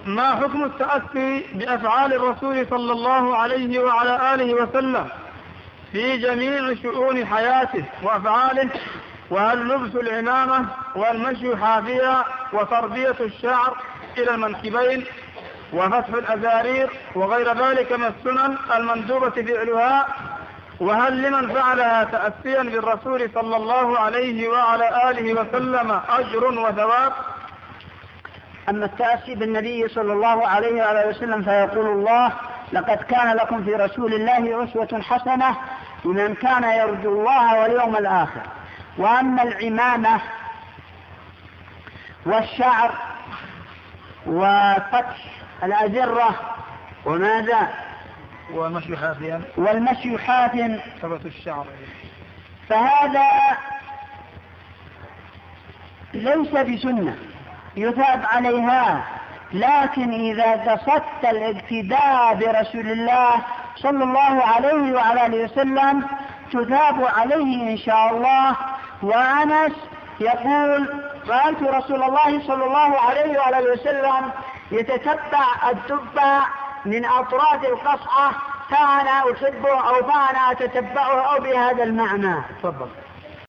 ما حكم التأسي بأفعال الرسول صلى الله عليه وعلى آله وسلم في جميع شؤون حياته وأفعاله؟ وهل لبس العمامة والمشي حافيا وتربية الشعر إلى المنكبين وفتح الأزارير وغير ذلك من السنن المندوبة فعلها؟ وهل لمن فعلها تأسيا بالرسول صلى الله عليه وعلى آله وسلم أجر وثواب؟ أما التأسي بالنبي صلى الله عليه وعلى وسلم فيقول الله: لقد كان لكم في رسول الله أسوة حسنة لمن كان يرجو الله واليوم الآخر. وأما العمامة والشعر وفتح الأزرة وماذا والمشي حافيا الشعر فهذا ليس بسنة يثاب عليها، لكن إذا قصدت الاقتداء برسول الله صلى الله عليه وعلى آله وسلم تثاب عليه إن شاء الله. وأنس يقول: رأيت رسول الله صلى الله عليه وعلى آله وسلم يتتبع الدبة من أطراف القصعة، فأنا أحبه أو فأنا أتتبعه أو بهذا المعنى. تفضل.